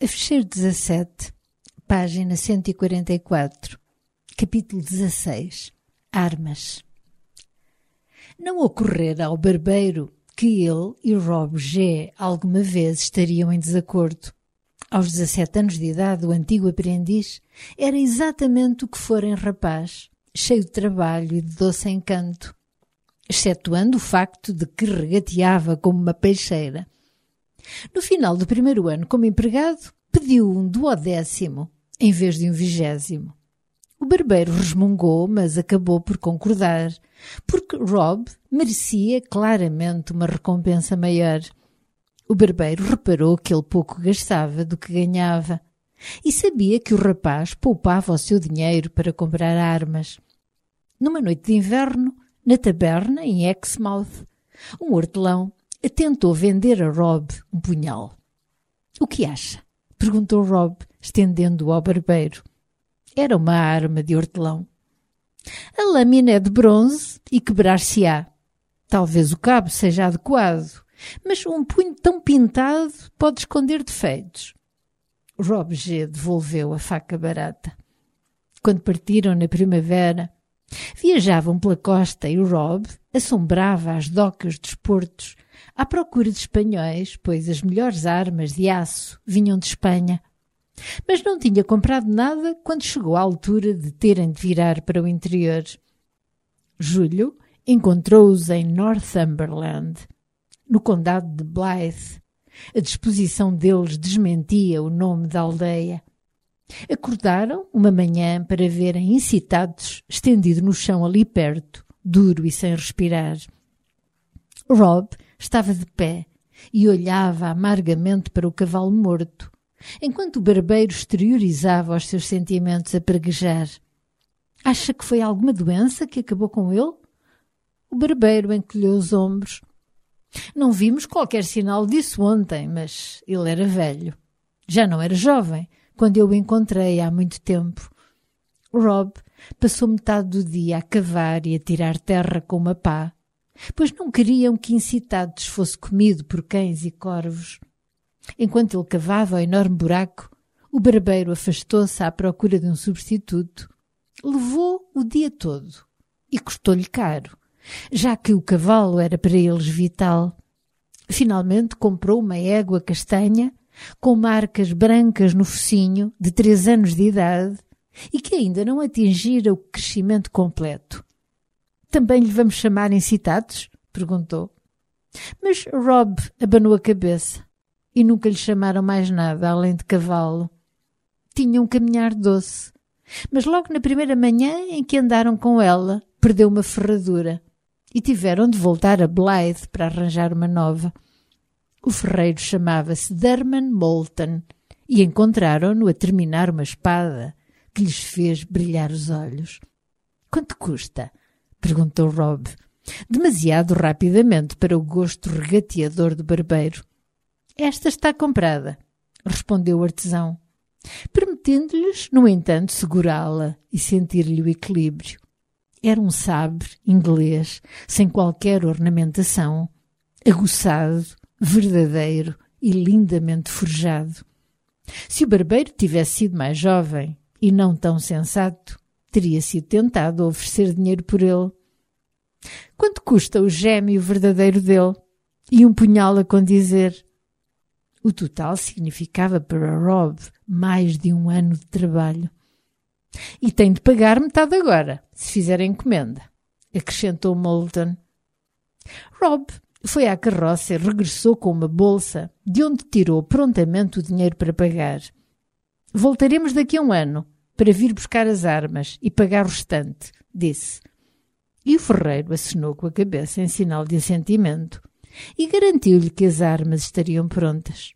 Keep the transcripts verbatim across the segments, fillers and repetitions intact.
A fecheiro dezassete, página cento e quarenta e quatro, capítulo dezasseis. Armas. Não ocorrera ao barbeiro que ele e Rob G. alguma vez estariam em desacordo. Aos dezassete anos de idade, o antigo aprendiz era exatamente o que fora em rapaz, cheio de trabalho e de doce encanto, excetuando o facto de que regateava como uma peixeira. No final do primeiro ano como empregado, pediu um duodécimo em vez de um vigésimo. O barbeiro resmungou, mas acabou por concordar, porque Rob merecia claramente uma recompensa maior. O barbeiro reparou que ele pouco gastava do que ganhava e sabia que o rapaz poupava o seu dinheiro para comprar armas. Numa noite de inverno, na taberna em Exmouth, um hortelão tentou vender a Rob um punhal. — O que acha? — perguntou Rob, estendendo-o ao barbeiro. Era uma arma de hortelão. — A lâmina é de bronze e quebrar-se-á. Talvez o cabo seja adequado, mas um punho tão pintado pode esconder defeitos. Rob G. devolveu a faca barata. Quando partiram na primavera, viajavam pela costa e Rob assombrava as docas dos portos à procura de espanhóis, pois as melhores armas de aço vinham de Espanha. Mas não tinha comprado nada quando chegou à altura de terem de virar para o interior. Julho encontrou-os em Northumberland, no condado de Blyth. A disposição deles desmentia o nome da aldeia. Acordaram uma manhã para verem incitados estendido no chão ali perto, duro e sem respirar. Rob estava de pé e olhava amargamente para o cavalo morto, enquanto o barbeiro exteriorizava os seus sentimentos a praguejar. — Acha que foi alguma doença que acabou com ele? O barbeiro encolheu os ombros. — Não vimos qualquer sinal disso ontem, mas ele era velho. Já não era jovem quando eu o encontrei há muito tempo. Rob passou metade do dia a cavar e a tirar terra com uma pá, pois não queriam que Incitados fosse comido por cães e corvos. Enquanto ele cavava o enorme buraco, o barbeiro afastou-se à procura de um substituto. Levou o dia todo e custou-lhe caro, já que o cavalo era para eles vital. Finalmente comprou uma égua castanha com marcas brancas no focinho, de três anos de idade, e que ainda não atingira o crescimento completo. — Também lhe vamos chamar Incitados? — perguntou. Mas Rob abanou a cabeça e nunca lhe chamaram mais nada além de cavalo. Tinha um caminhar doce, mas logo na primeira manhã em que andaram com ela, perdeu uma ferradura e tiveram de voltar a Blyth para arranjar uma nova. O ferreiro chamava-se Derman Moulton e encontraram-no a terminar uma espada que lhes fez brilhar os olhos. — Quanto custa? — perguntou Rob, demasiado rapidamente para o gosto regateador do barbeiro. — Esta está comprada — respondeu o artesão, permitindo-lhes, no entanto, segurá-la e sentir-lhe o equilíbrio. Era um sabre inglês, sem qualquer ornamentação, aguçado, verdadeiro e lindamente forjado. Se o barbeiro tivesse sido mais jovem e não tão sensato, teria sido tentado a oferecer dinheiro por ele. — Quanto custa o gêmeo verdadeiro dele? E um punhal a condizer? O total significava para Rob mais de um ano de trabalho. — E tem de pagar metade agora, se fizer a encomenda — acrescentou Moulton. Rob foi à carroça e regressou com uma bolsa, de onde tirou prontamente o dinheiro para pagar. — Voltaremos daqui a um ano, para vir buscar as armas e pagar o restante — disse. E o ferreiro acenou com a cabeça em sinal de assentimento e garantiu-lhe que as armas estariam prontas.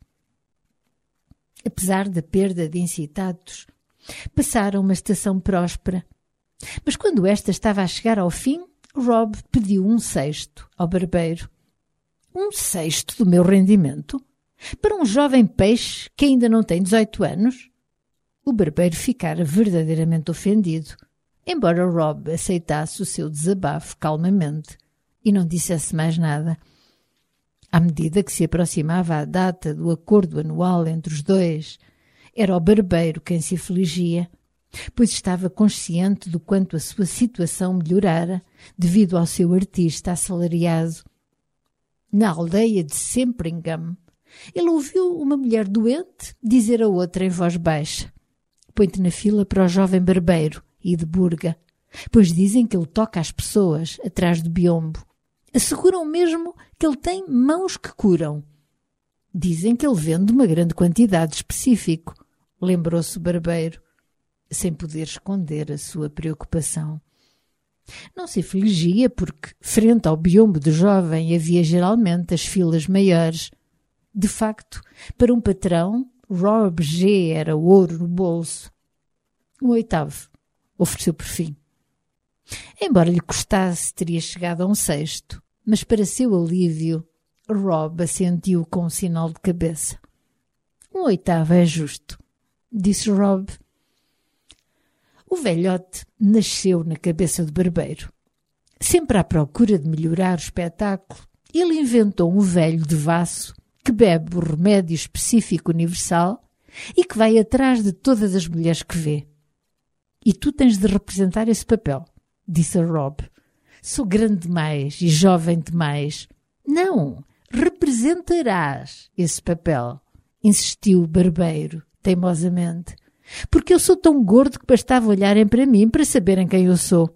Apesar da perda de Incitados, passaram uma estação próspera. Mas quando esta estava a chegar ao fim, Rob pediu um sexto ao barbeiro. — Um sexto do meu rendimento? Para um jovem peixe que ainda não tem dezoito anos? O barbeiro ficara verdadeiramente ofendido, embora Rob aceitasse o seu desabafo calmamente e não dissesse mais nada. À medida que se aproximava a data do acordo anual entre os dois, Era o barbeiro quem se afligia, pois estava consciente do quanto a sua situação melhorara devido ao seu artista assalariado. Na aldeia de Sempringham, ele ouviu uma mulher doente dizer a outra em voz baixa: "Põe-te na fila para o jovem barbeiro e de Burga, pois dizem que ele toca as pessoas atrás do biombo. Asseguram mesmo que ele tem mãos que curam. Dizem que ele vende uma grande quantidade específico", lembrou-se o barbeiro, sem poder esconder a sua preocupação. Não se afligia porque, frente ao biombo do jovem, havia geralmente as filas maiores. De facto, para um patrão, Rob G. era ouro no bolso. Um oitavo, ofereceu por fim. Embora lhe custasse, teria chegado a um sexto, mas para seu alívio, Rob assentiu com um sinal de cabeça. "Um oitavo é justo", disse Rob. O velhote nasceu na cabeça do barbeiro. Sempre à procura de melhorar o espetáculo, ele inventou um velho devasso que bebe o remédio específico universal e que vai atrás de todas as mulheres que vê. "E tu tens de representar esse papel", disse a Rob. "Sou grande demais e jovem demais." "Não, representarás esse papel", insistiu o barbeiro, teimosamente. "Porque eu sou tão gordo que bastava olharem para mim para saberem quem eu sou."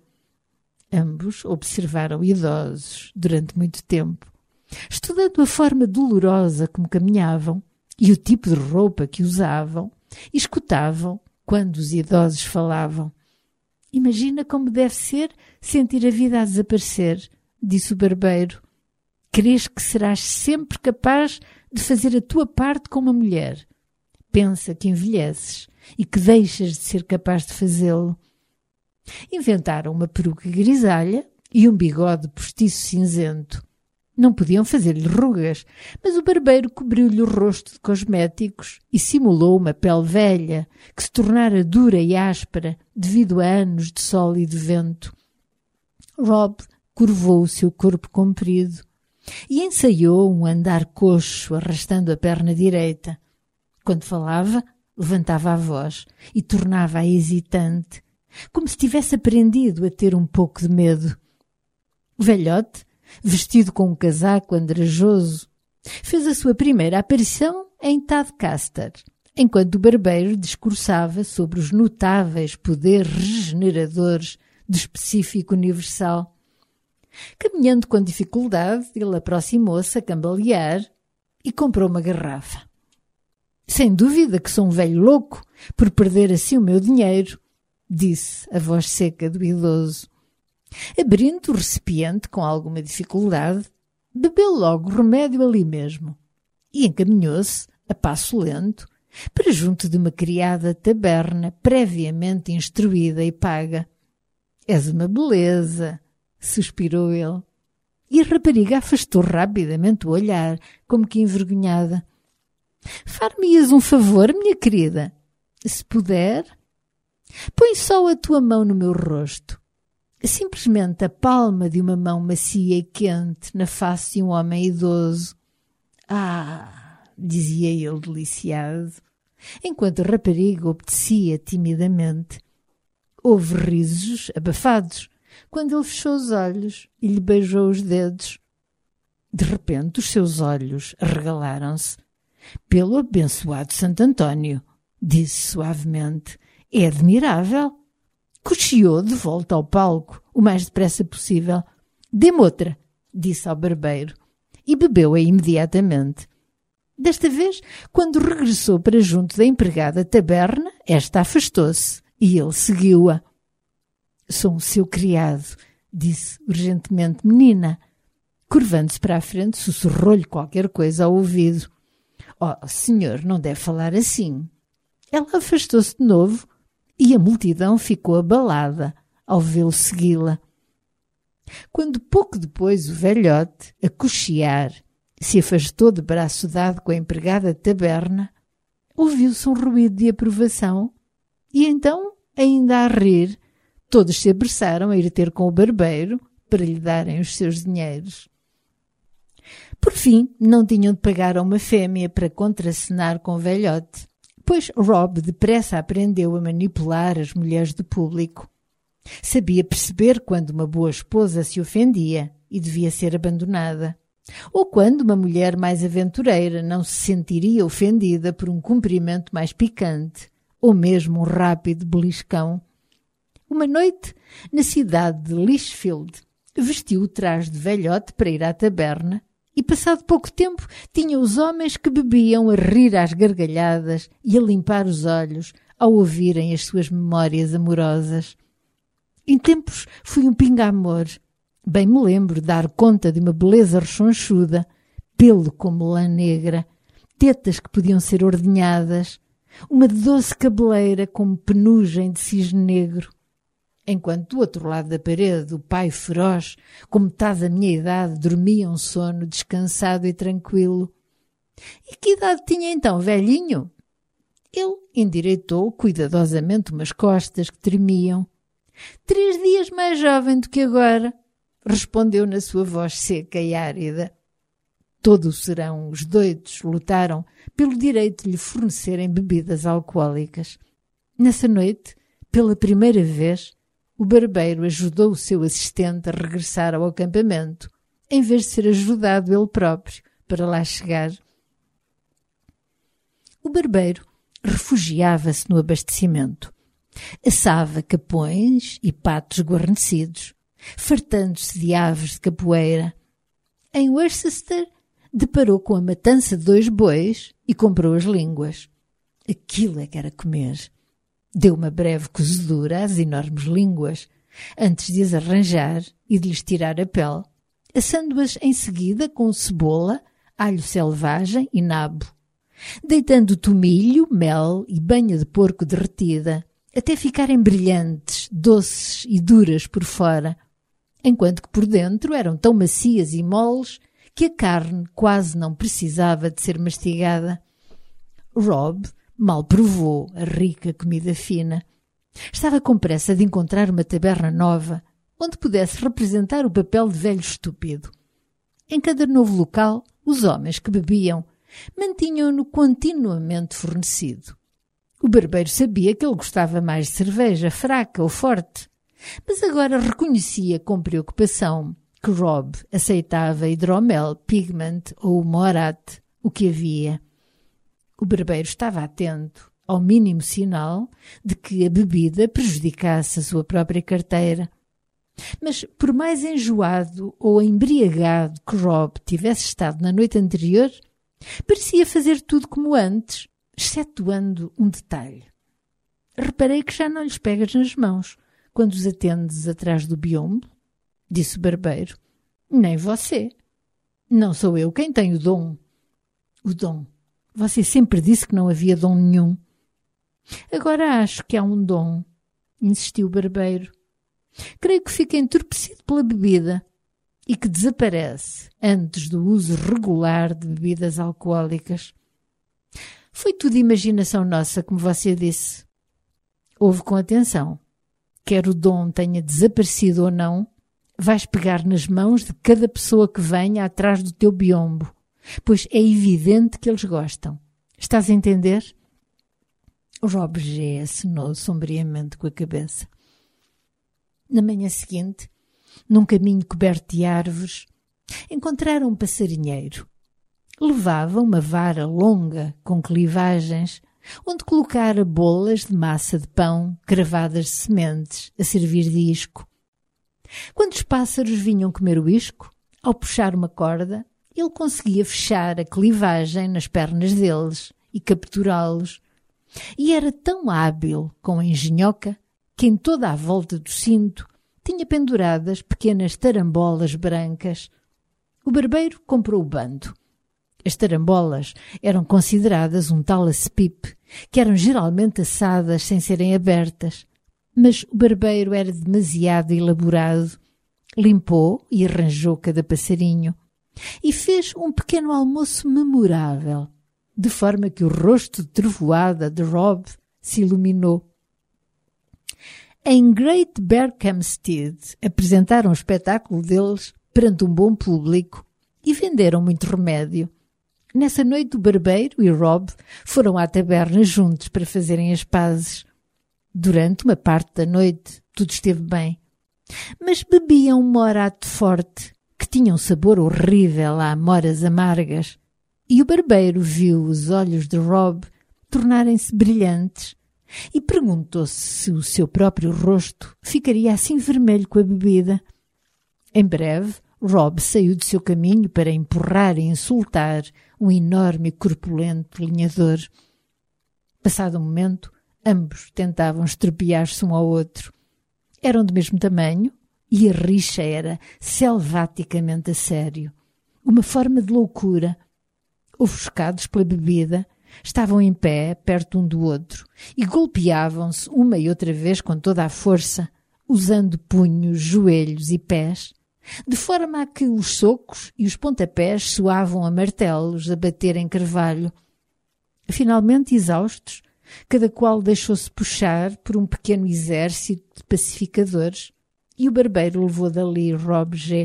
Ambos observaram idosos durante muito tempo, estudando a forma dolorosa como caminhavam e o tipo de roupa que usavam, e escutavam quando os idosos falavam. "Imagina como deve ser sentir a vida a desaparecer", disse o barbeiro. "Crês que serás sempre capaz de fazer a tua parte com uma mulher? Pensa que envelheces e que deixas de ser capaz de fazê-lo." Inventaram uma peruca grisalha e um bigode postiço cinzento. Não podiam fazer-lhe rugas, mas o barbeiro cobriu-lhe o rosto de cosméticos e simulou uma pele velha que se tornara dura e áspera devido a anos de sol e de vento. Rob curvou o seu corpo comprido e ensaiou um andar coxo, arrastando a perna direita. Quando falava, levantava a voz e tornava-a hesitante, como se tivesse aprendido a ter um pouco de medo. O velhote, vestido com um casaco andrajoso, fez a sua primeira aparição em Tadcaster, enquanto o barbeiro discursava sobre os notáveis poderes regeneradores do específico universal. Caminhando com dificuldade, ele aproximou-se a cambalear e comprou uma garrafa. "Sem dúvida que sou um velho louco por perder assim o meu dinheiro", disse a voz seca do idoso. Abrindo o recipiente com alguma dificuldade, bebeu logo o remédio ali mesmo e encaminhou-se, a passo lento, para junto de uma criada taberna previamente instruída e paga. "És uma beleza", suspirou ele. E a rapariga afastou rapidamente o olhar, como que envergonhada. "Far-me-ias um favor, minha querida? Se puder, põe só a tua mão no meu rosto. Simplesmente a palma de uma mão macia e quente na face de um homem idoso." "Ah", dizia ele deliciado, enquanto a rapariga obedecia timidamente. Houve risos abafados quando ele fechou os olhos e lhe beijou os dedos. De repente os seus olhos arregalaram-se. "Pelo abençoado Santo António", disse suavemente, "é admirável." Cochiou de volta ao palco o mais depressa possível. "Dê-me outra", disse ao barbeiro, e bebeu-a imediatamente. Desta vez, quando regressou para junto da empregada taberna, esta afastou-se e ele seguiu-a. "Sou um seu criado", disse urgentemente menina. Curvando-se para a frente, sussurrou-lhe qualquer coisa ao ouvido. "Oh, senhor, não deve falar assim." Ela afastou-se de novo e a multidão ficou abalada ao vê-lo segui-la. Quando pouco depois o velhote, a cochear, se afastou de braço dado com a empregada de taberna, ouviu-se um ruído de aprovação e então, ainda a rir, todos se apressaram a ir ter com o barbeiro para lhe darem os seus dinheiros. Por fim, não tinham de pagar a uma fêmea para contracenar com o velhote, pois Rob depressa aprendeu a manipular as mulheres do público. Sabia perceber quando uma boa esposa se ofendia e devia ser abandonada, ou quando uma mulher mais aventureira não se sentiria ofendida por um cumprimento mais picante, ou mesmo um rápido beliscão. Uma noite, na cidade de Litchfield, vestiu o traje de velhote para ir à taberna e, passado pouco tempo, tinha os homens que bebiam a rir às gargalhadas e a limpar os olhos ao ouvirem as suas memórias amorosas. Em tempos fui um pinga-amor. Bem me lembro dar conta de uma beleza rechonchuda, pelo como lã negra, tetas que podiam ser ordenhadas, uma doce cabeleira como penugem de cisne negro. Enquanto do outro lado da parede o pai feroz, com metade da minha idade, dormia um sono descansado e tranquilo. E que idade tinha então, velhinho? Ele endireitou cuidadosamente umas costas que tremiam. Três dias mais jovem do que agora, respondeu na sua voz seca e árida. Todo o serão os doidos lutaram pelo direito de lhe fornecerem bebidas alcoólicas. Nessa noite, pela primeira vez, o barbeiro ajudou o seu assistente a regressar ao acampamento, em vez de ser ajudado ele próprio para lá chegar. O barbeiro refugiava-se no abastecimento. Assava capões e patos guarnecidos, fartando-se de aves de capoeira. Em Worcester, deparou com a matança de dois bois e comprou as línguas. Aquilo é que era comer. Deu uma breve cozedura às enormes línguas, antes de as arranjar e de lhes tirar a pele, assando-as em seguida com cebola, alho selvagem e nabo, deitando tomilho, mel e banha de porco derretida, até ficarem brilhantes, doces e duras por fora, enquanto que por dentro eram tão macias e moles que a carne quase não precisava de ser mastigada. Rob mal provou a rica comida fina. Estava com pressa de encontrar uma taberna nova, onde pudesse representar o papel de velho estúpido. Em cada novo local, os homens que bebiam mantinham-no continuamente fornecido. O barbeiro sabia que ele gostava mais de cerveja fraca ou forte, mas agora reconhecia com preocupação que Rob aceitava hidromel, pigment ou morat, o que havia. O barbeiro estava atento ao mínimo sinal de que a bebida prejudicasse a sua própria carteira. Mas, por mais enjoado ou embriagado que Rob tivesse estado na noite anterior, parecia fazer tudo como antes, excetuando um detalhe. Reparei que já não lhes pegas nas mãos quando os atendes atrás do biombo, disse o barbeiro. Nem você. Não sou eu quem tem o dom. O dom. Você sempre disse que não havia dom nenhum. Agora acho que há um dom, insistiu o barbeiro. Creio que fica entorpecido pela bebida e que desaparece antes do uso regular de bebidas alcoólicas. Foi tudo imaginação nossa, como você disse. Ouve com atenção. Quer o dom tenha desaparecido ou não, vais pegar nas mãos de cada pessoa que venha atrás do teu biombo, pois é evidente que eles gostam. Estás a entender? O Rob G. acenou sombriamente com a cabeça. Na manhã seguinte, num caminho coberto de árvores, encontraram um passarinheiro. Levava uma vara longa com clivagens, onde colocara bolas de massa de pão cravadas de sementes a servir de isco. Quando os pássaros vinham comer o isco, ao puxar uma corda, ele conseguia fechar a clivagem nas pernas deles e capturá-los. E era tão hábil com a engenhoca que em toda a volta do cinto tinha penduradas pequenas tarambolas brancas. O barbeiro comprou o bando. As tarambolas eram consideradas um tal acepipe, que eram geralmente assadas sem serem abertas. Mas o barbeiro era demasiado elaborado. Limpou e arranjou cada passarinho. E fez um pequeno almoço memorável, de forma que o rosto de trovoada de Rob se iluminou. Em Great Berkhamsted apresentaram o espetáculo deles perante um bom público e venderam muito remédio. Nessa noite o barbeiro e Rob foram à taberna juntos para fazerem as pazes. Durante uma parte da noite tudo esteve bem, mas bebiam um morato forte que tinha um sabor horrível a amoras amargas, e o barbeiro viu os olhos de Rob tornarem-se brilhantes e perguntou-se se o seu próprio rosto ficaria assim vermelho com a bebida. Em breve, Rob saiu do seu caminho para empurrar e insultar um enorme e corpulento lenhador. Passado um momento, ambos tentavam estropiar-se um ao outro. Eram do mesmo tamanho e a rixa era selvaticamente a sério. Uma forma de loucura. Ofuscados pela bebida, estavam em pé, perto um do outro, e golpeavam-se uma e outra vez com toda a força, usando punhos, joelhos e pés, de forma a que os socos e os pontapés soavam a martelos a bater em carvalho. Finalmente, exaustos, cada qual deixou-se puxar por um pequeno exército de pacificadores, e o barbeiro levou dali Rob G.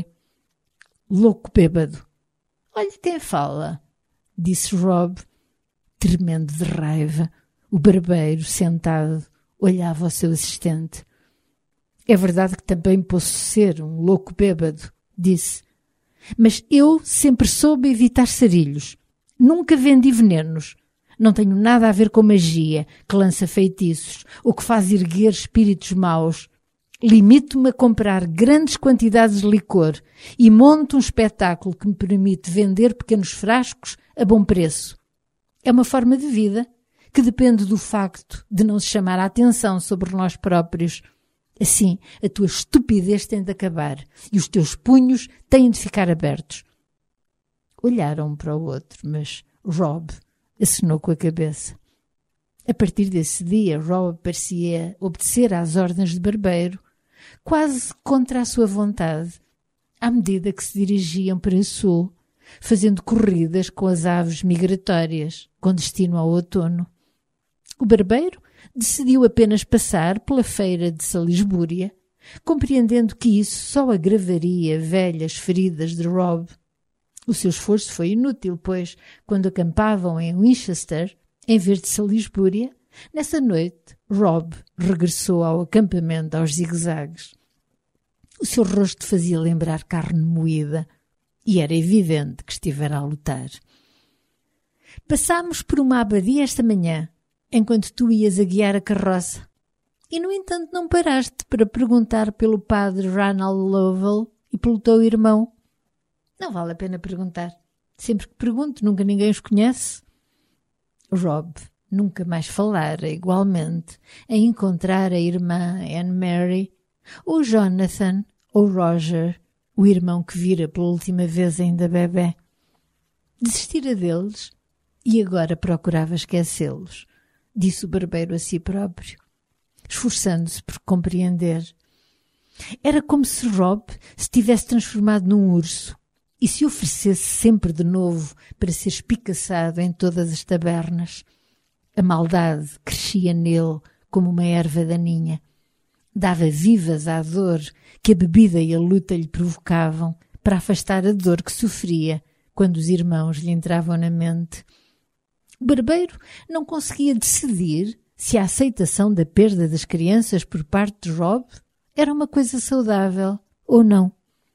Louco bêbado. Olha quem fala, disse Rob, tremendo de raiva. O barbeiro, sentado, olhava ao seu assistente. É verdade que também posso ser um louco bêbado, disse. Mas eu sempre soube evitar sarilhos. Nunca vendi venenos. Não tenho nada a ver com magia, que lança feitiços, ou que faz erguer espíritos maus. Limito-me a comprar grandes quantidades de licor e monto um espetáculo que me permite vender pequenos frascos a bom preço. É uma forma de vida que depende do facto de não se chamar a atenção sobre nós próprios. Assim, a tua estupidez tem de acabar e os teus punhos têm de ficar abertos. Olharam um para o outro, mas Rob acenou com a cabeça. A partir desse dia, Rob parecia obedecer às ordens de barbeiro, quase contra a sua vontade, à medida que se dirigiam para o sul, fazendo corridas com as aves migratórias, com destino ao outono. O barbeiro decidiu apenas passar pela feira de Salisbúria, compreendendo que isso só agravaria velhas feridas de Rob. O seu esforço foi inútil, pois, quando acampavam em Winchester, em vez de Salisbúria, nessa noite, Rob regressou ao acampamento aos zigue-zagues. O seu rosto fazia lembrar carne moída e era evidente que estivera a lutar. Passámos por uma abadia esta manhã, enquanto tu ias a guiar a carroça, e, no entanto, não paraste para perguntar pelo padre Ranald Lovell e pelo teu irmão. Não vale a pena perguntar. Sempre que pergunto, nunca ninguém os conhece. Rob nunca mais falara, igualmente, em encontrar a irmã Anne Mary, ou Jonathan, ou Roger, o irmão que vira pela última vez ainda bebé. Desistira deles e agora procurava esquecê-los, disse o barbeiro a si próprio, esforçando-se por compreender. Era como se Rob se tivesse transformado num urso e se oferecesse sempre de novo para ser espicaçado em todas as tabernas. A maldade crescia nele como uma erva daninha. Dava vivas à dor que a bebida e a luta lhe provocavam para afastar a dor que sofria quando os irmãos lhe entravam na mente. O barbeiro não conseguia decidir se a aceitação da perda das crianças por parte de Rob era uma coisa saudável ou não.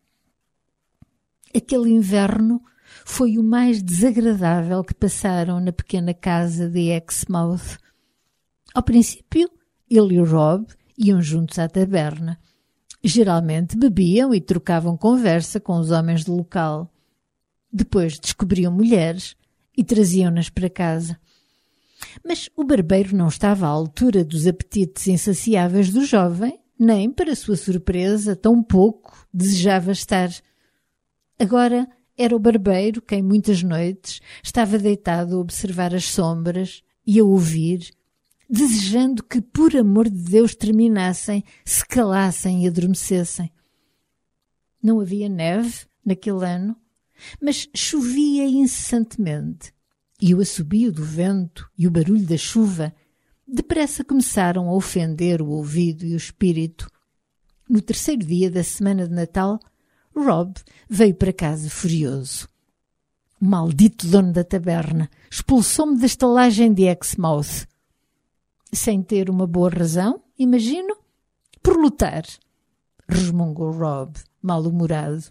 Aquele inverno foi o mais desagradável que passaram na pequena casa de Exmouth. Ao princípio, ele e Rob iam juntos à taberna. Geralmente bebiam e trocavam conversa com os homens do local. Depois descobriam mulheres e traziam-nas para casa. Mas o barbeiro não estava à altura dos apetites insaciáveis do jovem, nem, para sua surpresa, tão pouco desejava estar. Agora era o barbeiro quem muitas noites estava deitado a observar as sombras e a ouvir, desejando que, por amor de Deus, terminassem, se calassem e adormecessem. Não havia neve naquele ano, mas chovia incessantemente, e o assobio do vento e o barulho da chuva depressa começaram a ofender o ouvido e o espírito. No terceiro dia da semana de Natal, Rob veio para casa furioso. Maldito dono da taberna, expulsou-me da estalagem de Exmouth. Sem ter uma boa razão, imagino, por lutar, resmungou Rob, mal-humorado.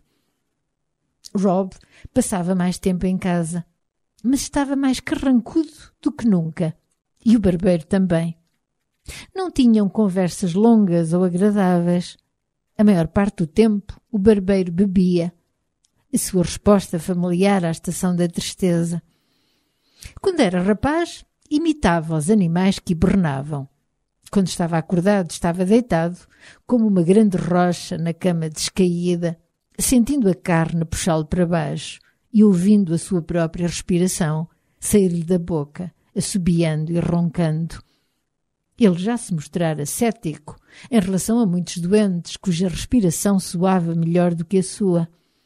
Rob passava mais tempo em casa, mas estava mais carrancudo do que nunca, e o barbeiro também. Não tinham conversas longas ou agradáveis. A maior parte do tempo, o barbeiro bebia, a sua resposta familiar à estação da tristeza. Quando era rapaz, imitava os animais que hibernavam. Quando estava acordado, estava deitado, como uma grande rocha na cama descaída, sentindo a carne puxá-lo para baixo e ouvindo a sua própria respiração sair-lhe da boca, assobiando e roncando. Ele já se mostrara cético em relação a muitos doentes cuja respiração soava melhor do que a sua.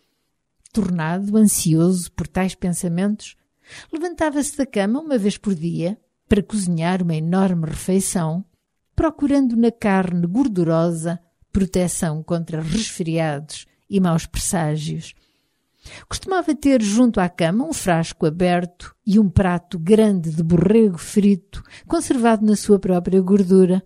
Tornado ansioso por tais pensamentos, levantava-se da cama uma vez por dia para cozinhar uma enorme refeição, procurando na carne gordurosa proteção contra resfriados e maus presságios. Costumava ter junto à cama um frasco aberto e um prato grande de borrego frito, conservado na sua própria gordura.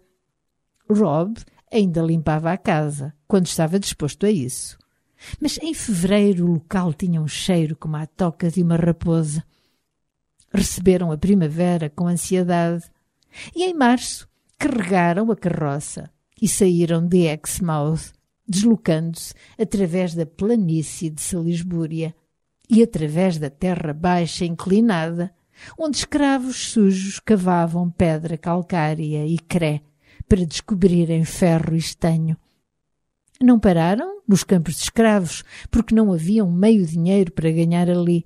Rob ainda limpava a casa, quando estava disposto a isso. Mas em fevereiro o local tinha um cheiro como a toca de uma raposa. Receberam a primavera com ansiedade e em março carregaram a carroça e saíram de Exmouth, deslocando-se através da planície de Salisbúria e através da terra baixa inclinada, onde escravos sujos cavavam pedra calcária e cré para descobrirem ferro e estanho. Não pararam nos campos de escravos, porque não havia um meio dinheiro para ganhar ali.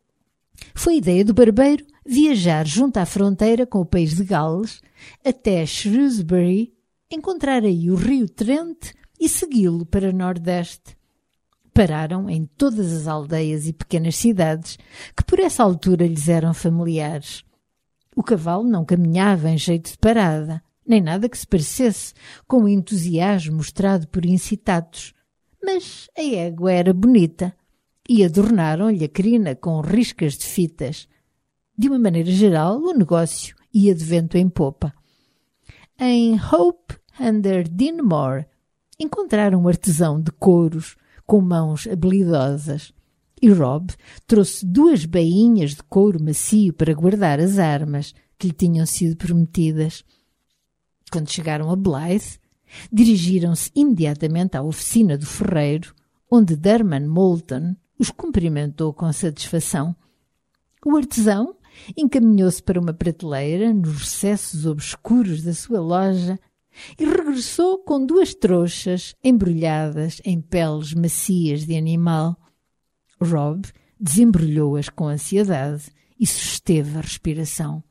Foi ideia do barbeiro viajar junto à fronteira com o país de Gales até Shrewsbury, encontrar aí o rio Trent e segui-lo para Nordeste. Pararam em todas as aldeias e pequenas cidades que por essa altura lhes eram familiares. O cavalo não caminhava em jeito de parada, nem nada que se parecesse com o entusiasmo mostrado por incitados, mas a égua era bonita e adornaram-lhe a crina com riscas de fitas. De uma maneira geral, o negócio ia de vento em popa. Em Hope under Dinmore encontraram um artesão de couros com mãos habilidosas e Rob trouxe duas bainhas de couro macio para guardar as armas que lhe tinham sido prometidas. Quando chegaram a Blythe, dirigiram-se imediatamente à oficina do ferreiro, onde Derman Moulton os cumprimentou com satisfação. O artesão encaminhou-se para uma prateleira nos recessos obscuros da sua loja e regressou com duas trouxas embrulhadas em peles macias de animal. Rob desembrulhou-as com ansiedade e susteve a respiração.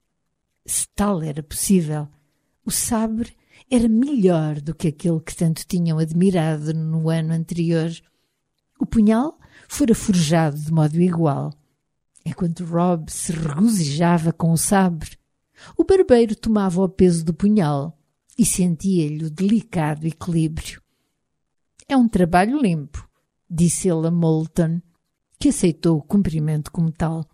Se tal era possível, o sabre era melhor do que aquele que tanto tinham admirado no ano anterior. O punhal fora forjado de modo igual. Enquanto Rob se regozijava com o sabre, o barbeiro tomava o peso do punhal e sentia-lhe o delicado equilíbrio. É um trabalho limpo, disse ele a Moulton, que aceitou o cumprimento como tal.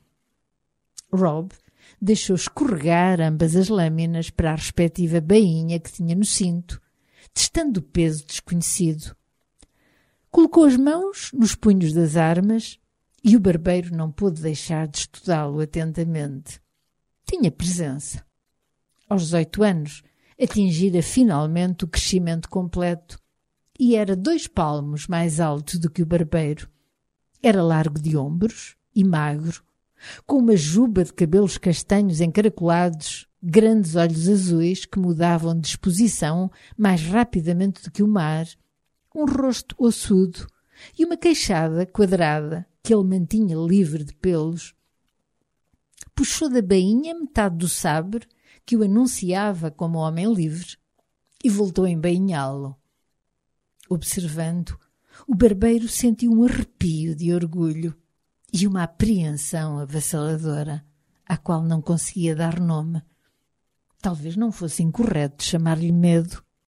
Rob deixou escorregar ambas as lâminas para a respectiva bainha que tinha no cinto, testando o peso desconhecido. Colocou as mãos nos punhos das armas e o barbeiro não pôde deixar de estudá-lo atentamente. Tinha presença. Aos dezoito anos, atingira finalmente o crescimento completo e era dois palmos mais alto do que o barbeiro. Era largo de ombros e magro, com uma juba de cabelos castanhos encaracolados, grandes olhos azuis que mudavam de exposição mais rapidamente do que o mar, um rosto ossudo e uma queixada quadrada que ele mantinha livre de pelos. Puxou da bainha metade do sabre que o anunciava como homem livre e voltou a embainhá-lo. Observando, o barbeiro sentiu um arrepio de orgulho e uma apreensão avassaladora, à qual não conseguia dar nome. Talvez não fosse incorreto chamar-lhe medo.